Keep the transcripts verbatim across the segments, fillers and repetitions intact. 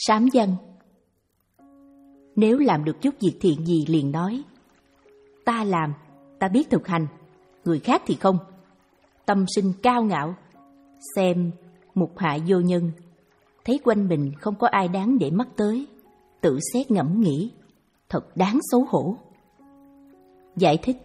Sám văn. Nếu làm được chút việc thiện gì liền nói: ta làm, ta biết thực hành, người khác thì không. Tâm sinh cao ngạo, xem mục hạ vô nhân, thấy quanh mình không có ai đáng để mắt tới, tự xét ngẫm nghĩ, thật đáng xấu hổ. Giải thích: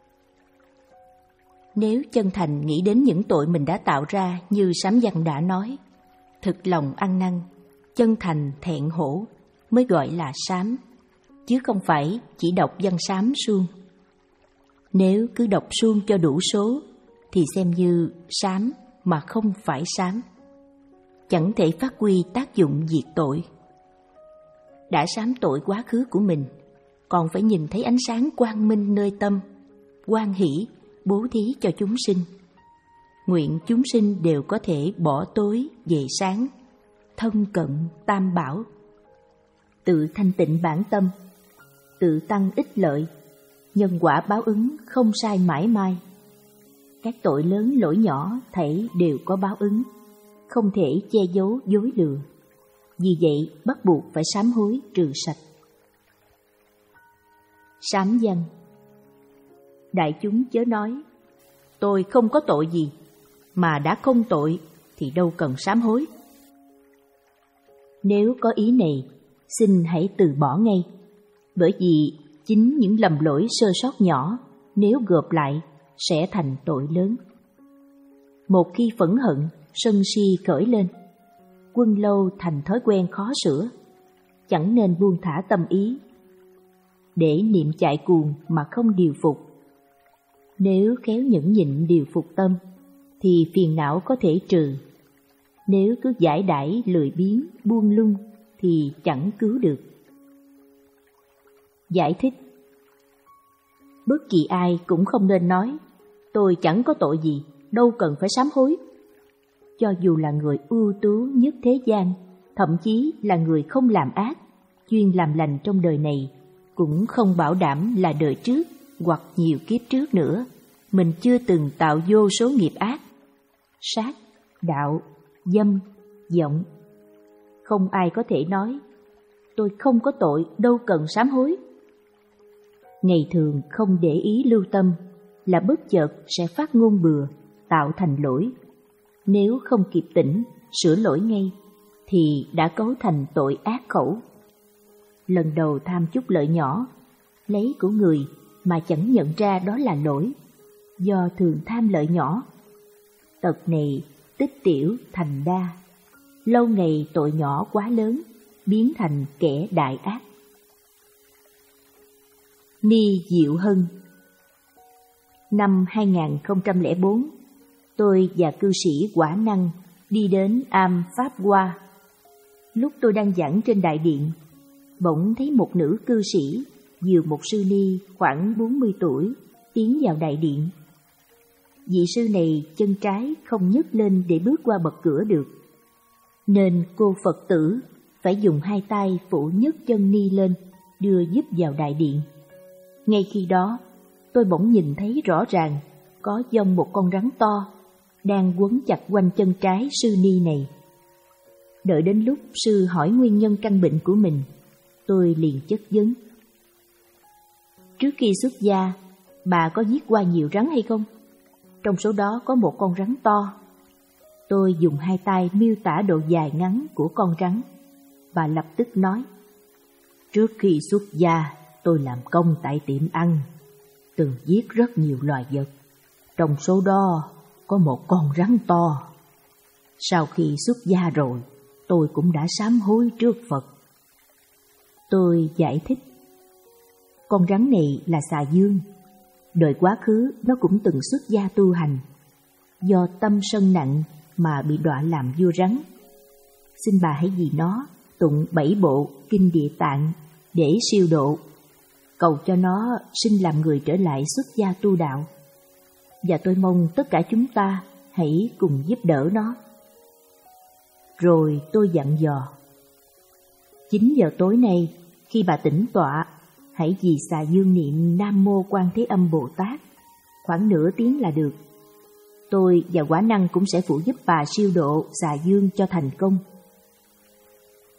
nếu chân thành nghĩ đến những tội mình đã tạo ra như Sám văn đã nói, thực lòng ăn năn, chân thành thẹn hổ mới gọi là sám, chứ không phải chỉ đọc văn sám suông. Nếu cứ đọc suông cho đủ số thì xem như sám mà không phải sám, chẳng thể phát huy tác dụng diệt tội. Đã sám tội quá khứ của mình, còn phải nhìn thấy ánh sáng quang minh nơi tâm, hoan hỷ bố thí cho chúng sinh. Nguyện chúng sinh đều có thể bỏ tối về sáng, thân cận tam bảo, tự thanh tịnh bản tâm, tự tăng ích lợi, nhân quả báo ứng không sai mãi mai. Các tội lớn lỗi nhỏ thảy đều có báo ứng, không thể che giấu dối lừa. Vì vậy bắt buộc phải sám hối trừ sạch. Sám văn. Đại chúng chớ nói: tôi không có tội gì, mà đã không tội thì đâu cần sám hối. Nếu có ý này, xin hãy từ bỏ ngay, bởi vì chính những lầm lỗi sơ sót nhỏ nếu gộp lại sẽ thành tội lớn. Một khi phẫn hận, sân si khởi lên, quân lâu thành thói quen khó sửa, chẳng nên buông thả tâm ý, để niệm chạy cuồng mà không điều phục. Nếu khéo nhẫn nhịn điều phục tâm, thì phiền não có thể trừ. Nếu cứ giải đãi lười biếng, buông lung, thì chẳng cứu được. Giải thích: bất kỳ ai cũng không nên nói: tôi chẳng có tội gì, đâu cần phải sám hối. Cho dù là người ưu tú nhất thế gian, thậm chí là người không làm ác, chuyên làm lành trong đời này, cũng không bảo đảm là đời trước hoặc nhiều kiếp trước nữa mình chưa từng tạo vô số nghiệp ác, sát, đạo, dâm, vọng. Không ai có thể nói: tôi không có tội, đâu cần sám hối. Ngày thường không để ý lưu tâm là bất chợt sẽ phát ngôn bừa, tạo thành lỗi. Nếu không kịp tỉnh, sửa lỗi ngay, thì đã cấu thành tội ác khẩu. Lần đầu tham chút lợi nhỏ, lấy của người mà chẳng nhận ra đó là lỗi, do thường tham lợi nhỏ. Tật này tích tiểu thành đa, lâu ngày tội nhỏ quá lớn, biến thành kẻ đại ác. Ni Diệu Hân. Năm hai nghìn không trăm lẻ bốn, tôi và cư sĩ Quả Năng đi đến Am Pháp Hoa. Lúc tôi đang giảng trên đại điện, bỗng thấy một nữ cư sĩ dìu một sư ni khoảng bốn mươi tuổi tiến vào đại điện. Vị sư này chân trái không nhấc lên để bước qua bậc cửa được, nên cô Phật tử phải dùng hai tay phụ nhấc chân ni lên, đưa giúp vào đại điện. Ngay khi đó, tôi bỗng nhìn thấy rõ ràng có dông một con rắn to đang quấn chặt quanh chân trái sư ni này. Đợi đến lúc sư hỏi nguyên nhân căn bệnh của mình, tôi liền chất vấn: trước khi xuất gia, bà có giết qua nhiều rắn hay không? Trong số đó có một con rắn to. Tôi dùng hai tay miêu tả độ dài ngắn của con rắn. Bà lập tức nói: trước khi xuất gia, tôi làm công tại tiệm ăn, từng giết rất nhiều loài vật. Trong số đó có một con rắn to. Sau khi xuất gia rồi, tôi cũng đã sám hối trước Phật. Tôi giải thích: con rắn này là xà dương. Đời quá khứ nó cũng từng xuất gia tu hành, do tâm sân nặng mà bị đọa làm vua rắn. Xin bà hãy vì nó tụng bảy bộ kinh Địa Tạng để siêu độ, cầu cho nó sinh làm người trở lại xuất gia tu đạo. Và tôi mong tất cả chúng ta hãy cùng giúp đỡ nó. Rồi tôi dặn dò: chín giờ tối nay, khi bà tĩnh tọa, hãy vì xà dương niệm Nam Mô Quan Thế Âm Bồ Tát, khoảng nửa tiếng là được. Tôi và Quả Năng cũng sẽ phụ giúp bà siêu độ xà dương cho thành công.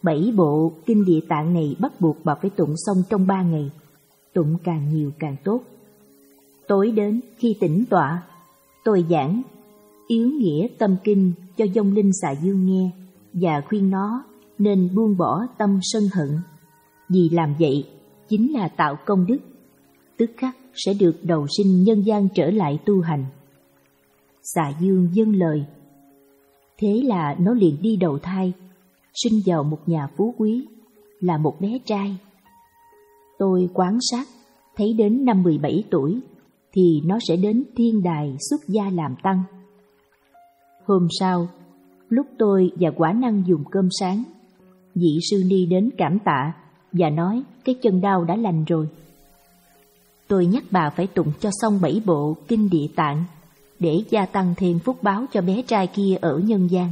Bảy bộ kinh địa tạng này bắt buộc bà phải tụng xong trong ba ngày, tụng càng nhiều càng tốt. Tối đến khi tĩnh tọa, tôi giảng yếu nghĩa tâm kinh cho vong linh xà dương nghe và khuyên nó nên buông bỏ tâm sân hận, vì làm vậy chính là tạo công đức, tức khắc sẽ được đầu sinh nhân gian trở lại tu hành. Xà dương vâng lời. Thế là nó liền đi đầu thai, sinh vào một nhà phú quý, là một bé trai. Tôi quan sát, thấy đến năm mười bảy tuổi thì nó sẽ đến thiên đài xuất gia làm tăng. Hôm sau, lúc tôi và Quả Năng dùng cơm sáng, vị sư ni đến cảm tạ và nói cái chân đau đã lành rồi. Tôi nhắc bà phải tụng cho xong bảy bộ kinh địa tạng để gia tăng thêm phúc báo cho bé trai kia ở nhân gian.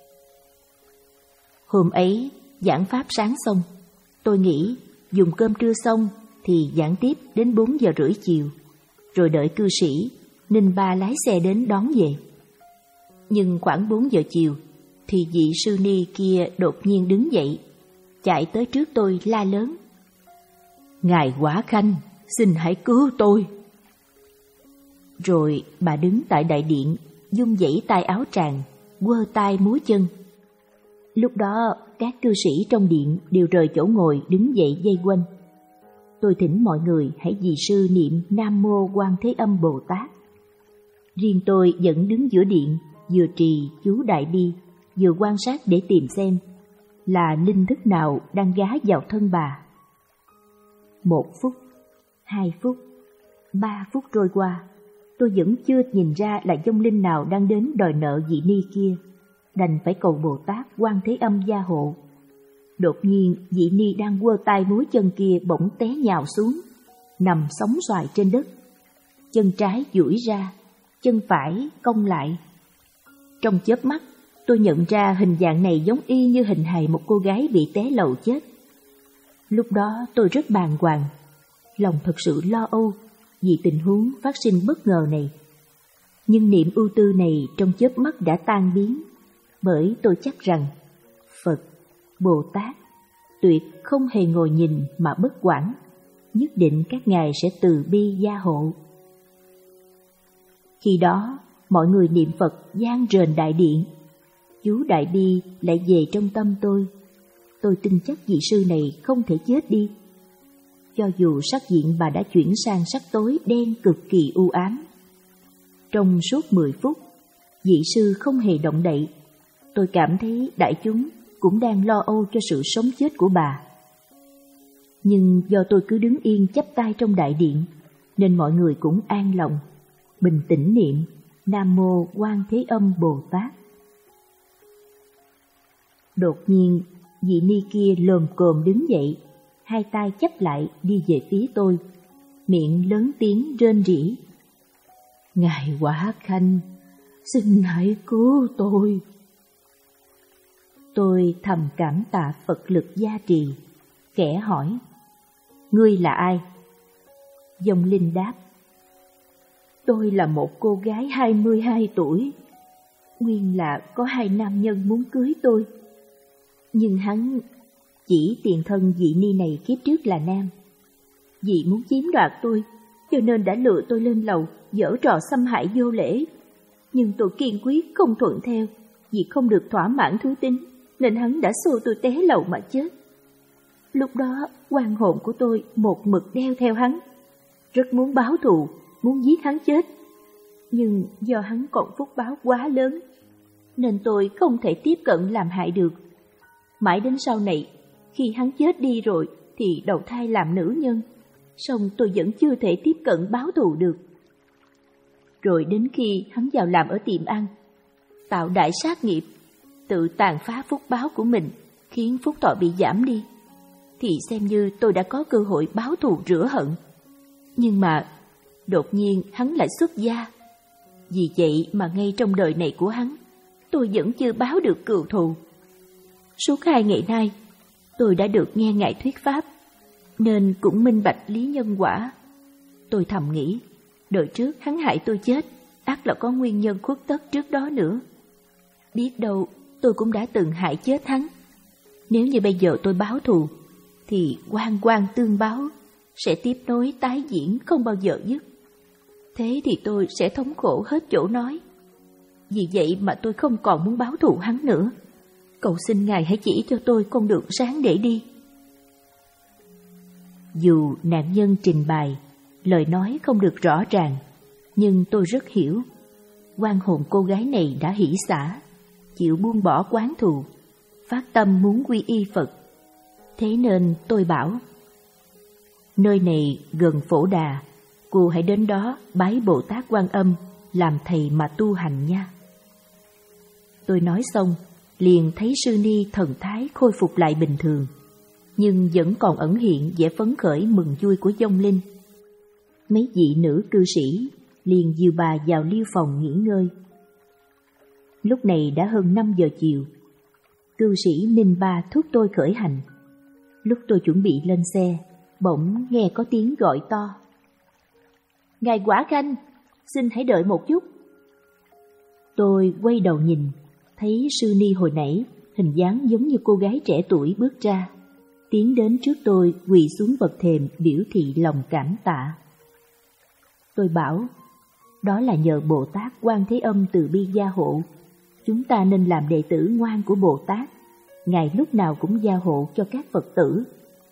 Hôm ấy giảng pháp sáng xong, tôi nghĩ dùng cơm trưa xong thì giảng tiếp đến bốn giờ rưỡi chiều, rồi đợi cư sĩ Ninh Ba lái xe đến đón về. Nhưng khoảng bốn giờ chiều thì vị sư ni kia đột nhiên đứng dậy, chạy tới trước tôi la lớn: Ngài Quả Khanh, xin hãy cứu tôi. Rồi bà đứng tại đại điện, vung vẩy tay áo tràng, quơ tay múa chân. Lúc đó các cư sĩ trong điện đều rời chỗ ngồi đứng dậy vây quanh. Tôi thỉnh mọi người hãy vì sư niệm Nam Mô Quan Thế Âm Bồ Tát. Riêng tôi vẫn đứng giữa điện, vừa trì chú Đại Bi, vừa quan sát để tìm xem là linh thức nào đang gá vào thân bà. Một phút, hai phút, ba phút trôi qua, tôi vẫn chưa nhìn ra là vong linh nào đang đến đòi nợ vị ni kia, đành phải cầu Bồ Tát Quan Thế Âm gia hộ. Đột nhiên vị ni đang quơ tay múa chân kia bỗng té nhào xuống, nằm sóng xoài trên đất. Chân trái duỗi ra, chân phải cong lại. Trong chớp mắt, tôi nhận ra hình dạng này giống y như hình hài một cô gái bị té lầu chết. Lúc đó tôi rất bàng hoàng, lòng thật sự lo âu vì tình huống phát sinh bất ngờ này. Nhưng niềm ưu tư này trong chớp mắt đã tan biến, bởi tôi chắc rằng Phật, Bồ Tát tuyệt không hề ngồi nhìn mà bất quản, nhất định các ngài sẽ từ bi gia hộ. Khi đó, mọi người niệm Phật vang rền đại điện. Chú Đại Bi lại về trong tâm tôi. Tôi tin chắc vị sư này không thể chết đi. Cho dù sắc diện bà đã chuyển sang sắc tối đen cực kỳ u ám. Trong suốt mười phút, vị sư không hề động đậy. Tôi cảm thấy đại chúng cũng đang lo âu cho sự sống chết của bà. Nhưng do tôi cứ đứng yên chắp tay trong đại điện, nên mọi người cũng an lòng, bình tĩnh niệm Nam Mô Quan Thế Âm Bồ Tát. Đột nhiên, vị ni kia lồm cồm đứng dậy, hai tay chắp lại đi về phía tôi, miệng lớn tiếng rên rỉ: Ngài Quả Khanh, xin hãy cứu tôi. Tôi thầm cảm tạ Phật lực gia trì, kẻ hỏi: Ngươi là ai? Vong linh đáp: Tôi là một cô gái hai mươi hai tuổi. Nguyên là có hai nam nhân muốn cưới tôi, nhưng hắn chỉ tiền thân vị ni này kiếp trước là nam. Vì muốn chiếm đoạt tôi, cho nên đã lừa tôi lên lầu giở trò xâm hại vô lễ. Nhưng tôi kiên quyết không thuận theo, vì không được thỏa mãn thú tính, nên hắn đã xô tôi té lầu mà chết. Lúc đó oan hồn của tôi một mực đeo theo hắn, rất muốn báo thù, muốn giết hắn chết. Nhưng do hắn còn phúc báo quá lớn, nên tôi không thể tiếp cận làm hại được. Mãi đến sau này, khi hắn chết đi rồi thì đầu thai làm nữ nhân, song tôi vẫn chưa thể tiếp cận báo thù được. Rồi đến khi hắn vào làm ở tiệm ăn, tạo đại sát nghiệp, tự tàn phá phúc báo của mình, khiến phúc thọ bị giảm đi, thì xem như tôi đã có cơ hội báo thù rửa hận. Nhưng mà đột nhiên hắn lại xuất gia. Vì vậy mà ngay trong đời này của hắn, tôi vẫn chưa báo được cừu thù. Suốt hai ngày nay, tôi đã được nghe ngài thuyết pháp, nên cũng minh bạch lý nhân quả. Tôi thầm nghĩ, đời trước hắn hại tôi chết, ắt là có nguyên nhân khuất tất trước đó nữa. Biết đâu tôi cũng đã từng hại chết hắn. Nếu như bây giờ tôi báo thù, thì oan oan tương báo sẽ tiếp nối tái diễn không bao giờ dứt. Thế thì tôi sẽ thống khổ hết chỗ nói. Vì vậy mà tôi không còn muốn báo thù hắn nữa. Cầu xin Ngài hãy chỉ cho tôi con đường sáng để đi. Dù nạn nhân trình bày, lời nói không được rõ ràng, nhưng tôi rất hiểu. Oan hồn cô gái này đã hỷ xả, chịu buông bỏ quán thù, phát tâm muốn quy y Phật. Thế nên tôi bảo, nơi này gần Phổ Đà, cô hãy đến đó bái Bồ Tát Quan Âm làm thầy mà tu hành nha. Tôi nói xong, liền thấy sư ni thần thái khôi phục lại bình thường, nhưng vẫn còn ẩn hiện vẻ phấn khởi mừng vui của vong linh. Mấy vị nữ cư sĩ liền dìu bà vào liêu phòng nghỉ ngơi. Lúc này đã hơn năm giờ chiều. Cư sĩ Ninh Ba thúc tôi khởi hành. Lúc tôi chuẩn bị lên xe, bỗng nghe có tiếng gọi to: "Ngài Quả Khanh, xin hãy đợi một chút." Tôi quay đầu nhìn, thấy sư ni hồi nãy hình dáng giống như cô gái trẻ tuổi bước ra, tiến đến trước tôi quỳ xuống bậc thềm biểu thị lòng cảm tạ. Tôi bảo, đó là nhờ Bồ Tát Quan Thế Âm từ bi gia hộ, chúng ta nên làm đệ tử ngoan của Bồ Tát, Ngài lúc nào cũng gia hộ cho các Phật tử.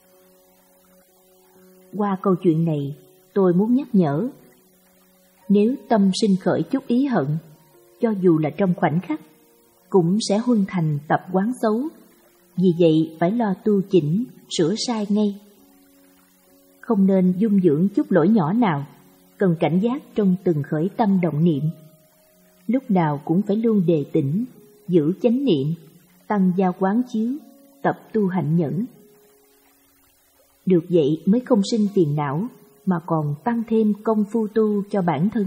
Qua câu chuyện này, tôi muốn nhắc nhở, nếu tâm sinh khởi chút ý hận, cho dù là trong khoảnh khắc, cũng sẽ huân thành tập quán xấu, vì vậy phải lo tu chỉnh, sửa sai ngay. Không nên dung dưỡng chút lỗi nhỏ nào, cần cảnh giác trong từng khởi tâm động niệm. Lúc nào cũng phải luôn đề tỉnh, giữ chánh niệm, tăng gia quán chiếu, tập tu hạnh nhẫn. Được vậy mới không sinh phiền não, mà còn tăng thêm công phu tu cho bản thân.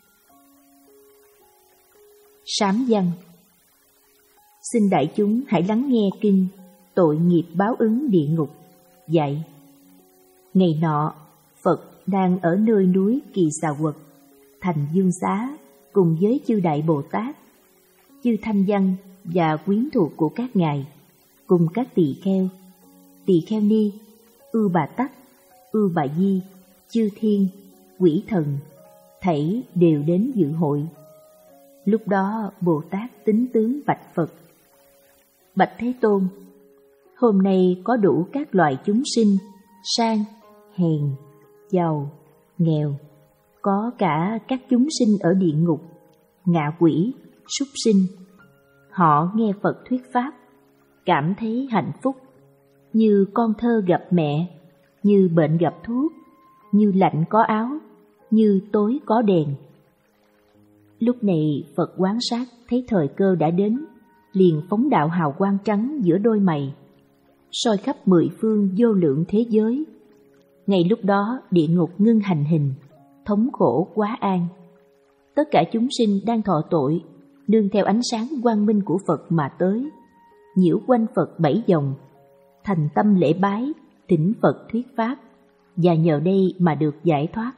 Sám văn. Xin đại chúng hãy lắng nghe kinh Tội nghiệp báo ứng địa ngục dạy. Ngày nọ, Phật đang ở nơi núi Kỳ Xà Quật, thành Dương Xá, cùng với chư Đại Bồ Tát, chư Thanh Văn và quyến thuộc của các ngài, cùng các tỳ kheo, tỳ kheo ni, Ư Bà Tắc, Ư Bà Di, chư thiên, quỷ thần, thảy đều đến dự hội. Lúc đó Bồ Tát tính tướng bạch Phật: Bạch Thế Tôn, hôm nay có đủ các loại chúng sinh, sang, hèn, giàu, nghèo, có cả các chúng sinh ở địa ngục, ngạ quỷ, súc sinh. Họ nghe Phật thuyết pháp, cảm thấy hạnh phúc, như con thơ gặp mẹ, như bệnh gặp thuốc, như lạnh có áo, như tối có đèn. Lúc này Phật quán sát thấy thời cơ đã đến, liền phóng đạo hào quang trắng giữa đôi mày, soi khắp mười phương vô lượng thế giới. Ngay lúc đó địa ngục ngưng hành hình, thống khổ quá an. Tất cả chúng sinh đang thọ tội, nương theo ánh sáng quang minh của Phật mà tới, nhiễu quanh Phật bảy vòng, thành tâm lễ bái, thỉnh Phật thuyết pháp, và nhờ đây mà được giải thoát.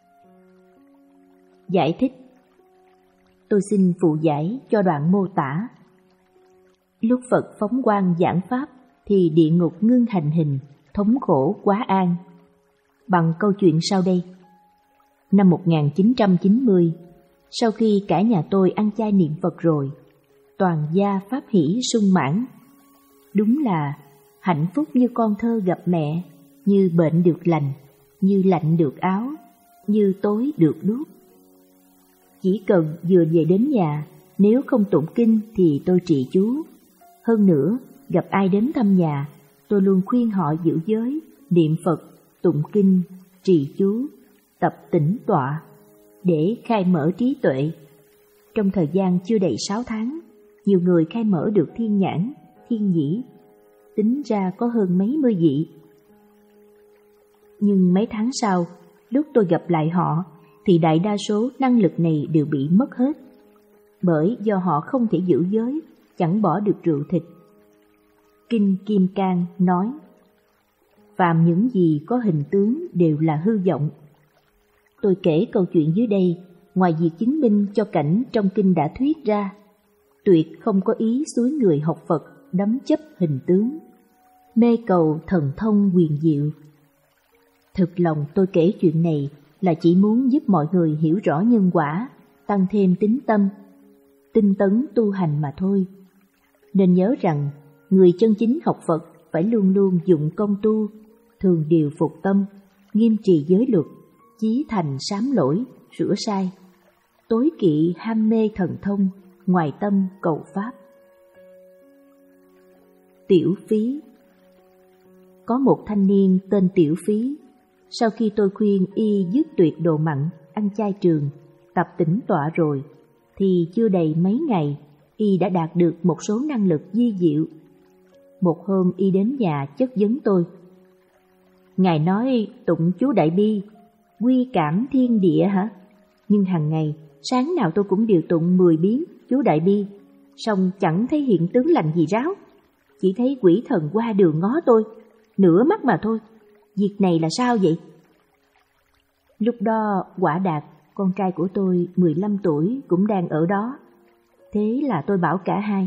Giải thích. Tôi xin phụ giải cho đoạn mô tả. Lúc Phật phóng quang giảng pháp thì địa ngục ngưng hành hình, thống khổ quá an. Bằng câu chuyện sau đây. Năm một nghìn chín trăm chín mươi, sau khi cả nhà tôi ăn chay niệm Phật rồi, toàn gia pháp hỷ sung mãn. Đúng là hạnh phúc như con thơ gặp mẹ, như bệnh được lành, như lạnh được áo, như tối được đuốc. Chỉ cần vừa về đến nhà, nếu không tụng kinh thì tôi trì chú. Hơn nữa, gặp ai đến thăm nhà, tôi luôn khuyên họ giữ giới, niệm Phật, tụng kinh, trì chú, tập tĩnh tọa, để khai mở trí tuệ. Trong thời gian chưa đầy sáu tháng, nhiều người khai mở được thiên nhãn, thiên nhĩ, tính ra có hơn mấy mươi vị. Nhưng mấy tháng sau, lúc tôi gặp lại họ, thì đại đa số năng lực này đều bị mất hết, bởi do họ không thể giữ giới, chẳng bỏ được rượu thịt. Kinh Kim Cang nói, phàm những gì có hình tướng đều là hư vọng. Tôi kể câu chuyện dưới đây, ngoài việc chứng minh cho cảnh trong kinh đã thuyết ra, tuyệt không có ý xúi người học Phật đắm chấp hình tướng. mê cầu thần thông huyền diệu. Thực lòng tôi kể chuyện này là chỉ muốn giúp mọi người hiểu rõ nhân quả, tăng thêm tín tâm, tinh tấn tu hành mà thôi. Nên nhớ rằng, người chân chính học Phật phải luôn luôn dụng công tu, thường điều phục tâm, nghiêm trì giới luật, chí thành sám lỗi, sửa sai, tối kỵ ham mê thần thông, ngoài tâm cầu pháp. Tiểu Phí. Có một thanh niên tên Tiểu Phí, sau khi tôi khuyên y dứt tuyệt đồ mặn, ăn chay trường, tập tĩnh tọa rồi, thì chưa đầy mấy ngày, y đã đạt được một số năng lực vi diệu. Một hôm y đến nhà chất vấn tôi. Ngài nói tụng chú Đại Bi, quy cảm thiên địa hả? Nhưng hàng ngày, sáng nào tôi cũng đều tụng mười biến chú Đại Bi, song chẳng thấy hiện tướng lành gì ráo. Chỉ thấy quỷ thần qua đường ngó tôi, nửa mắt mà thôi. Việc này là sao vậy? Lúc đó Quả Đạt, con trai của tôi mười lăm tuổi, cũng đang ở đó. Thế là tôi bảo cả hai.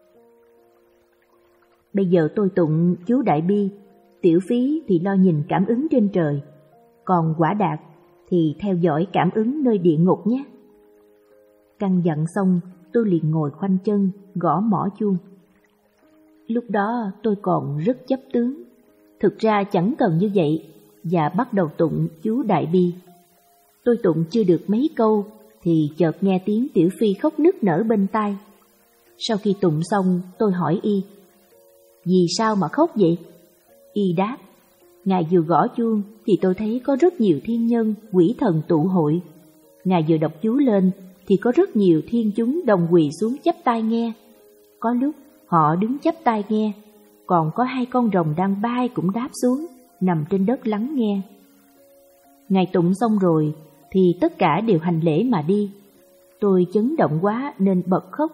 Bây giờ tôi tụng chú Đại Bi, Tiểu Phí thì lo nhìn cảm ứng trên trời, còn Quả Đạt thì theo dõi cảm ứng nơi địa ngục nhé. Căn dặn xong, tôi liền ngồi khoanh chân, gõ mõ chuông. Lúc đó tôi còn rất chấp tướng, thực ra chẳng cần như vậy, và bắt đầu tụng chú Đại Bi. Tôi tụng chưa được mấy câu, thì chợt nghe tiếng Tiểu Phi khóc nức nở bên tai. Sau khi tụng xong, tôi hỏi y, vì sao mà khóc vậy? Y đáp, Ngài vừa gõ chuông thì tôi thấy có rất nhiều thiên nhân, quỷ thần tụ hội. Ngài vừa đọc chú lên thì có rất nhiều thiên chúng đồng quỳ xuống chắp tai nghe. Có lúc họ đứng chắp tai nghe, còn có hai con rồng đang bay cũng đáp xuống, nằm trên đất lắng nghe. Ngài tụng xong rồi thì tất cả đều hành lễ mà đi. Tôi chấn động quá nên bật khóc.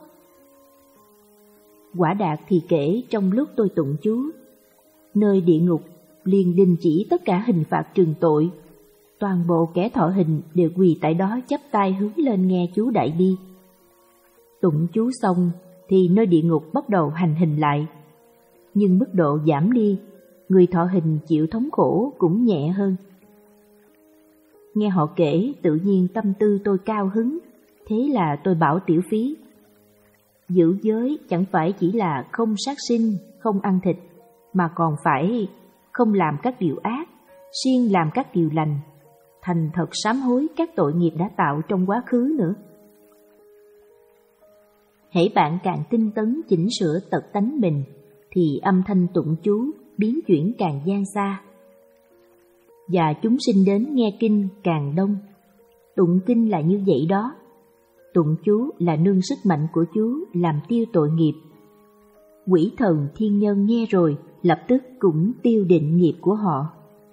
Quả Đạt thì kể trong lúc tôi tụng chú, nơi địa ngục liền đình chỉ tất cả hình phạt trừng tội. Toàn bộ kẻ thọ hình đều quỳ tại đó chắp tay hướng lên nghe chú Đại Bi. Tụng chú xong thì nơi địa ngục bắt đầu hành hình lại. Nhưng mức độ giảm đi, người thọ hình chịu thống khổ cũng nhẹ hơn. Nghe họ kể tự nhiên tâm tư tôi cao hứng, thế là tôi bảo Tiểu Phí, giữ giới chẳng phải chỉ là không sát sinh, không ăn thịt, mà còn phải không làm các điều ác, siêng làm các điều lành, thành thật sám hối các tội nghiệp đã tạo trong quá khứ nữa. Hễ bạn càng tinh tấn chỉnh sửa tật tánh mình, thì âm thanh tụng chú biến chuyển càng gian xa, và chúng sinh đến nghe kinh càng đông. Tụng kinh là như vậy đó. Tụng chú là nương sức mạnh của chú làm tiêu tội nghiệp. Quỷ thần thiên nhân nghe rồi lập tức cũng tiêu định nghiệp của họ.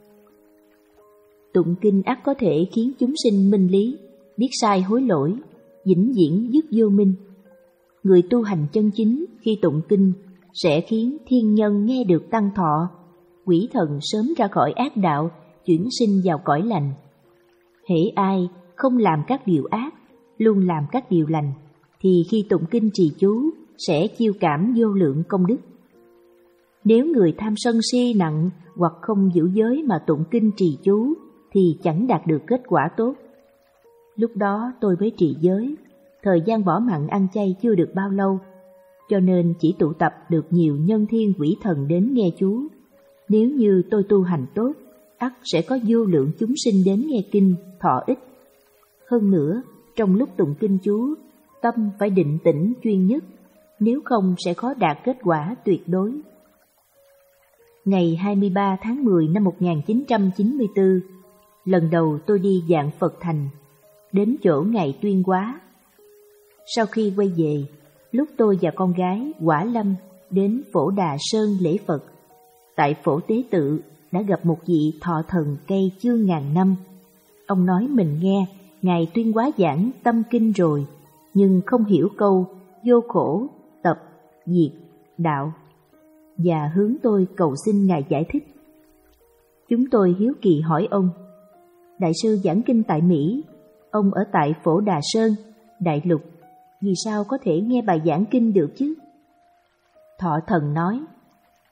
Tụng kinh ắt có thể khiến chúng sinh minh lý, biết sai hối lỗi, vĩnh viễn dứt vô minh. Người tu hành chân chính khi tụng kinh sẽ khiến thiên nhân nghe được tăng thọ, quỷ thần sớm ra khỏi ác đạo, chuyển sinh vào cõi lành. Hễ ai không làm các điều ác, luôn làm các điều lành, thì khi tụng kinh trì chú sẽ chiêu cảm vô lượng công đức. Nếu người tham sân si nặng hoặc không giữ giới mà tụng kinh trì chú thì chẳng đạt được kết quả tốt. Lúc đó tôi mới trì giới, thời gian bỏ mặn ăn chay chưa được bao lâu, cho nên chỉ tụ tập được nhiều nhân thiên quỷ thần đến nghe chú. Nếu như tôi tu hành tốt, ắt sẽ có vô lượng chúng sinh đến nghe kinh, thọ ích. Hơn nữa, trong lúc tụng kinh chú, tâm phải định tĩnh chuyên nhất, nếu không sẽ khó đạt kết quả tuyệt đối. Ngày hai mươi ba tháng mười năm một nghìn chín trăm chín mươi tư, lần đầu tôi đi vạn Phật Thành, đến chỗ Ngài Tuyên Hóa. Sau khi quay về, lúc tôi và con gái Quả Lâm đến Phổ Đà Sơn lễ Phật, tại Phổ Tế Tự đã gặp một vị thọ thần cây chương ngàn năm. Ông nói mình nghe Ngài Tuyên Hóa giảng tâm kinh rồi, nhưng không hiểu câu vô khổ, tập, diệt, đạo, và hướng tôi cầu xin Ngài giải thích. Chúng tôi hiếu kỳ hỏi ông, Đại sư giảng kinh tại Mỹ, ông ở tại Phổ Đà Sơn, Đại Lục, vì sao có thể nghe bài giảng kinh được chứ? Thọ thần nói,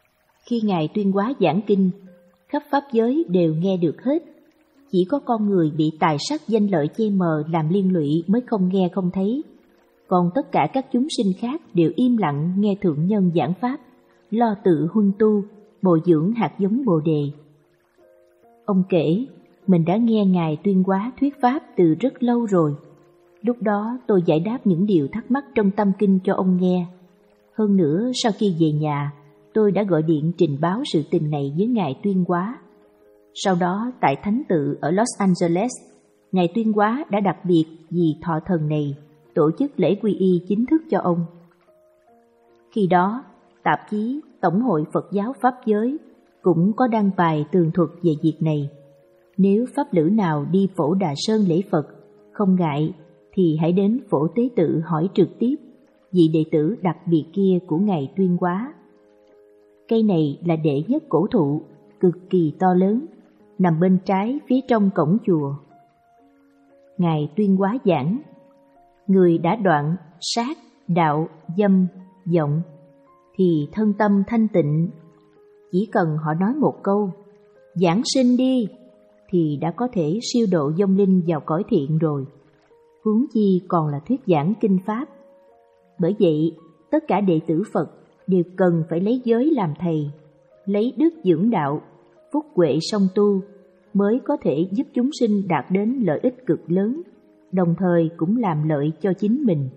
Khi Ngài tuyên hóa giảng kinh, khắp pháp giới đều nghe được hết. Chỉ có con người bị tài sắc danh lợi che mờ làm liên lụy mới không nghe không thấy. Còn tất cả các chúng sinh khác đều im lặng nghe thượng nhân giảng pháp, lo tự huân tu, bồi dưỡng hạt giống Bồ đề. Ông kể, mình đã nghe Ngài tuyên hóa thuyết pháp từ rất lâu rồi. Lúc đó tôi giải đáp những điều thắc mắc trong tâm kinh cho ông nghe. Hơn nữa, sau khi về nhà, tôi đã gọi điện trình báo sự tình này với Ngài tuyên hóa. Sau đó, tại thánh tự ở Los Angeles, Ngài tuyên hóa đã đặc biệt vì thọ thần này tổ chức lễ quy y chính thức cho ông. Khi đó, tạp chí Tổng hội Phật giáo Pháp giới cũng có đăng bài tường thuật về việc này. Nếu pháp lữ nào đi Phổ Đà Sơn lễ Phật, không ngại thì hãy đến Phổ Tế Tự hỏi trực tiếp vị đệ tử đặc biệt kia của Ngài tuyên hóa. Cây này là đệ nhất cổ thụ, cực kỳ to lớn, nằm bên trái phía trong cổng chùa. Ngài tuyên hóa giảng, người đã đoạn sát, đạo, dâm, vọng, thì thân tâm thanh tịnh. Chỉ cần họ nói một câu, giảng sinh đi, thì đã có thể siêu độ vong linh vào cõi thiện rồi. Huống chi còn là thuyết giảng kinh pháp. Bởi vậy, tất cả đệ tử Phật đều cần phải lấy giới làm thầy, lấy đức dưỡng đạo, phúc huệ song tu, mới có thể giúp chúng sinh đạt đến lợi ích cực lớn, đồng thời cũng làm lợi cho chính mình.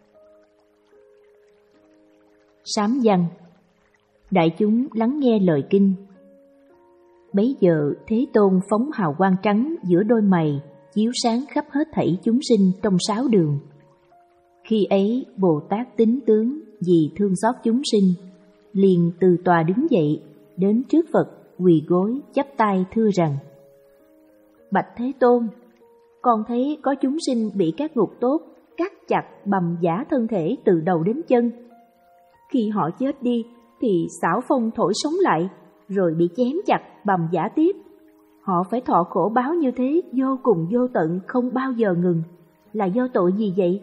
Sám văn. Đại chúng lắng nghe lời kinh. Bấy giờ Thế Tôn phóng hào quang trắng giữa đôi mày, chiếu sáng khắp hết thảy chúng sinh trong sáu đường. Khi ấy Bồ Tát tính tướng vì thương xót chúng sinh, liền từ tòa đứng dậy, đến trước Phật quỳ gối chắp tay thưa rằng: Bạch Thế Tôn, con thấy có chúng sinh bị các ngục tốt cắt chặt bầm giả thân thể từ đầu đến chân. Khi họ chết đi thì xảo phong thổi sống lại, rồi bị chém chặt bầm giả tiếp. Họ phải thọ khổ báo như thế vô cùng vô tận, không bao giờ ngừng. Là do tội gì vậy?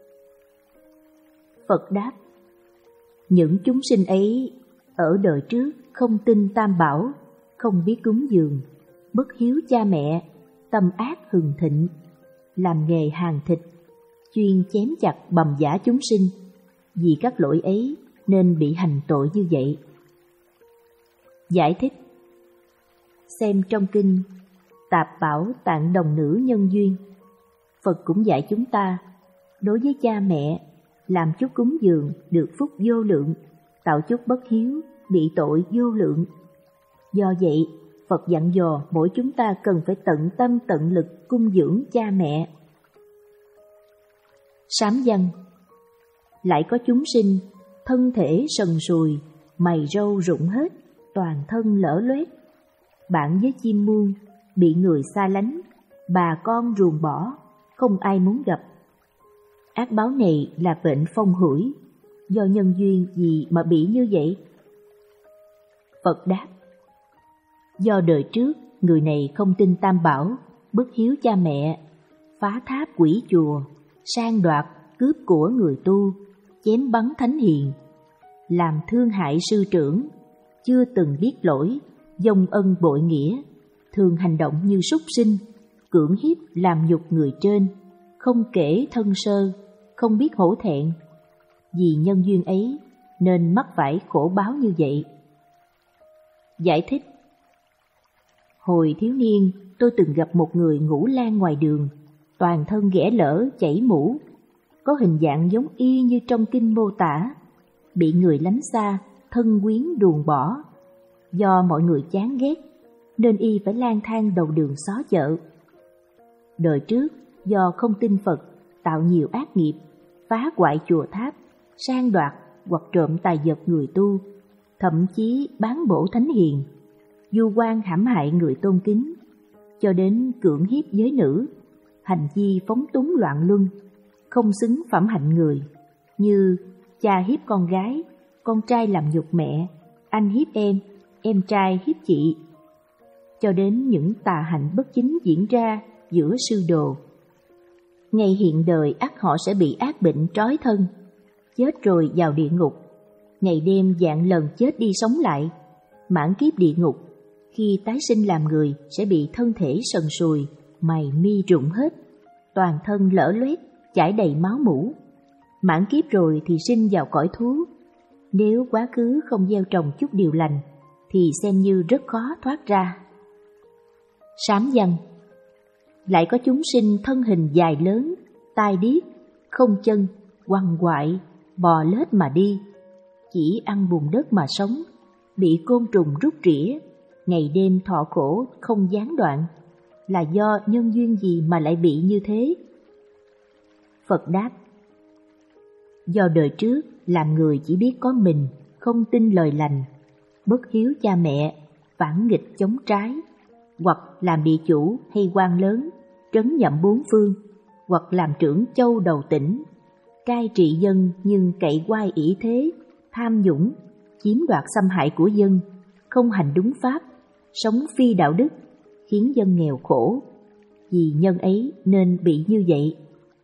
Phật đáp: Những chúng sinh ấy ở đời trước không tin Tam Bảo, không biết cúng dường, bất hiếu cha mẹ, tâm ác hừng thịnh, làm nghề hàn thịt, chuyên chém chặt bầm giả chúng sinh. Vì các lỗi ấy nên bị hành tội như vậy. Giải thích. Xem trong kinh Tạp Bảo Tạng Đồng Nữ Nhân Duyên, Phật cũng dạy chúng ta, đối với cha mẹ, làm chút cúng dường được phúc vô lượng, tạo chút bất hiếu bị tội vô lượng. Do vậy, Phật dặn dò mỗi chúng ta cần phải tận tâm tận lực cung dưỡng cha mẹ. Sám văn. Lại có chúng sinh, thân thể sần sùi, mày râu rụng hết, toàn thân lở loét, bạn với chim muông, bị người xa lánh, bà con ruồng bỏ, không ai muốn gặp. Ác báo này là bệnh phong hủi, do nhân duyên gì mà bị như vậy? Phật đáp: Do đời trước người này không tin Tam Bảo, bất hiếu cha mẹ, phá tháp quỷ chùa, sang đoạt, cướp của người tu, chém bắn thánh hiền, làm thương hại sư trưởng, chưa từng biết lỗi, vong ân bội nghĩa, thường hành động như súc sinh, cưỡng hiếp làm nhục người trên, không kể thân sơ, không biết hổ thẹn. Vì nhân duyên ấy nên mắc phải khổ báo như vậy. Giải thích. Hồi thiếu niên, tôi từng gặp một người ngủ lang ngoài đường, toàn thân ghẻ lở, chảy mũ, có hình dạng giống y như trong kinh mô tả, bị người lánh xa, thân quyến đuồng bỏ. Do mọi người chán ghét, nên y phải lang thang đầu đường xó chợ. Đời trước, do không tin Phật, tạo nhiều ác nghiệp, phá hoại chùa tháp, sang đoạt hoặc trộm tài vật người tu, thậm chí bán bổ thánh hiền, du quan hãm hại người tôn kính, cho đến cưỡng hiếp giới nữ, hành vi phóng túng loạn luân, không xứng phẩm hạnh người, như cha hiếp con gái, con trai làm nhục mẹ, anh hiếp em, em trai hiếp chị, cho đến những tà hạnh bất chính diễn ra giữa sư đồ. Ngày hiện đời ắt họ sẽ bị ác bệnh trói thân, chết rồi vào địa ngục, ngày đêm vạn lần chết đi sống lại, mãn kiếp địa ngục, khi tái sinh làm người sẽ bị thân thể sần sùi, mày mi rụng hết, toàn thân lở loét, chảy đầy máu mủ. Mãn kiếp rồi thì sinh vào cõi thú. Nếu quá khứ không gieo trồng chút điều lành thì xem như rất khó thoát ra. Sám văn: lại có chúng sinh thân hình dài lớn, tai điếc, không chân, quằn quại, bò lết mà đi, chỉ ăn bùn đất mà sống, bị côn trùng rút rỉa, ngày đêm thọ khổ không gián đoạn. Là do nhân duyên gì mà lại bị như thế? Phật đáp: do đời trước làm người chỉ biết có mình, không tin lời lành, bất hiếu cha mẹ, phản nghịch chống trái, hoặc làm địa chủ hay quan lớn, trấn nhậm bốn phương, hoặc làm trưởng châu đầu tỉnh, cai trị dân nhưng cậy oai ỷ thế, tham nhũng, chiếm đoạt xâm hại của dân, không hành đúng pháp, sống phi đạo đức, khiến dân nghèo khổ. Vì nhân ấy nên bị như vậy.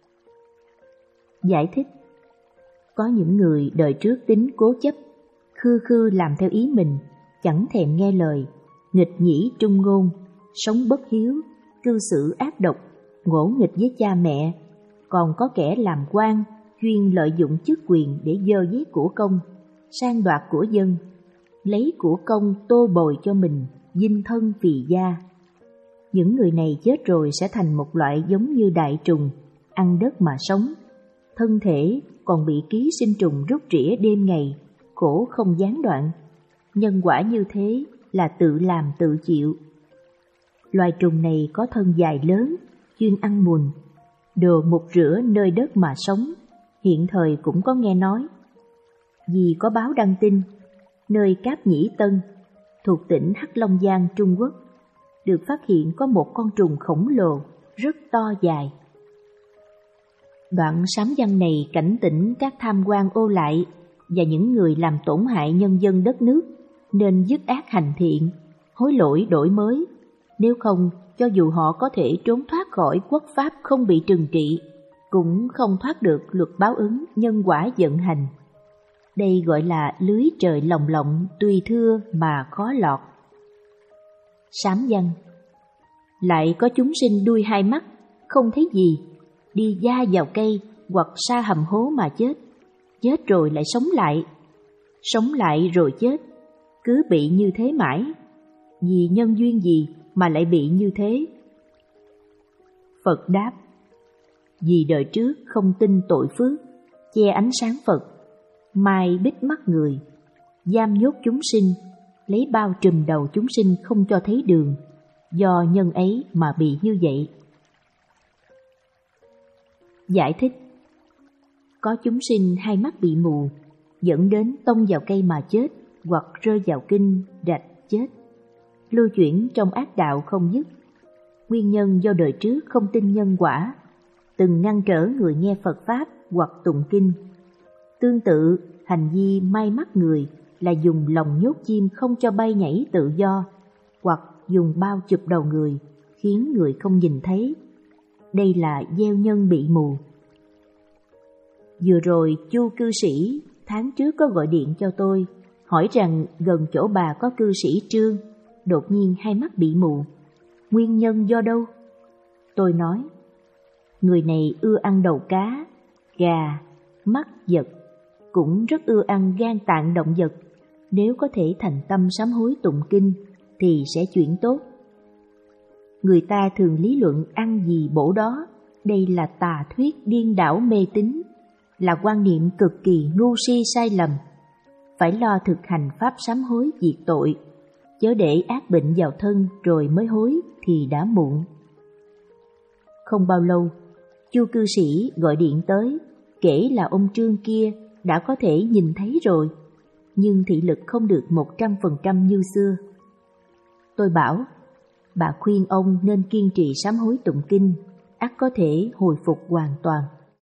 Giải thích: có những người đời trước tính cố chấp, khư khư làm theo ý mình, chẳng thèm nghe lời, nghịch nhĩ trung ngôn, sống bất hiếu, cư xử ác độc, ngỗ nghịch với cha mẹ. Còn có kẻ làm quan, chuyên lợi dụng chức quyền để dơ vét của công, sang đoạt của dân, lấy của công tô bồi cho mình, dinh thân phì gia. Những người này chết rồi sẽ thành một loại giống như đại trùng, ăn đất mà sống, thân thể còn bị ký sinh trùng rút rỉa đêm ngày, khổ không gián đoạn. Nhân quả như thế là tự làm tự chịu. Loài trùng này có thân dài lớn, chuyên ăn mùn, đồ mục rửa nơi đất mà sống. Hiện thời cũng có nghe nói. Vì có báo đăng tin, nơi Cáp Nhĩ Tân, thuộc tỉnh Hắc Long Giang, Trung Quốc, được phát hiện có một con trùng khổng lồ, rất to dài. Đoạn sám văn này cảnh tỉnh các tham quan ô lại và những người làm tổn hại nhân dân đất nước nên dứt ác hành thiện, hối lỗi đổi mới. Nếu không, cho dù họ có thể trốn thoát khỏi quốc pháp không bị trừng trị, cũng không thoát được luật báo ứng nhân quả vận hành. Đây gọi là lưới trời lồng lộng, tùy thưa mà khó lọt. Sám văn: lại có chúng sinh đuôi hai mắt, không thấy gì, đi da vào cây hoặc sa hầm hố mà chết, chết rồi lại sống lại, sống lại rồi chết, cứ bị như thế mãi. Vì nhân duyên gì mà lại bị như thế? Phật đáp: vì đời trước không tin tội phước, che ánh sáng Phật, mai bích mắt người, giam nhốt chúng sinh, lấy bao trùm đầu chúng sinh không cho thấy đường, do nhân ấy mà bị như vậy. Giải thích: có chúng sinh hai mắt bị mù, dẫn đến tông vào cây mà chết, hoặc rơi vào kinh, rạch chết, lưu chuyển trong ác đạo không dứt. Nguyên nhân do đời trước không tin nhân quả, từng ngăn trở người nghe Phật Pháp hoặc tụng kinh. Tương tự, hành vi mai mắt người là dùng lồng nhốt chim không cho bay nhảy tự do, hoặc dùng bao chụp đầu người, khiến người không nhìn thấy. Đây là gieo nhân bị mù. Vừa rồi Chu cư sĩ tháng trước có gọi điện cho tôi, hỏi rằng gần chỗ bà có cư sĩ Trương, đột nhiên hai mắt bị mù. Nguyên nhân do đâu? Tôi nói, người này ưa ăn đầu cá, gà, mắt vật, cũng rất ưa ăn gan tạng động vật. Nếu có thể thành tâm sám hối tụng kinh thì sẽ chuyển tốt. Người ta thường lý luận ăn gì bổ đó, đây là tà thuyết điên đảo mê tín, là quan niệm cực kỳ ngu si sai lầm. Phải lo thực hành pháp sám hối diệt tội, chớ để ác bệnh vào thân rồi mới hối thì đã muộn. Không bao lâu, Chu cư sĩ gọi điện tới, kể là ông Trương kia đã có thể nhìn thấy rồi, nhưng thị lực không được một trăm phần trăm như xưa. Tôi bảo, bà khuyên ông nên kiên trì sám hối tụng kinh, ắt có thể hồi phục hoàn toàn.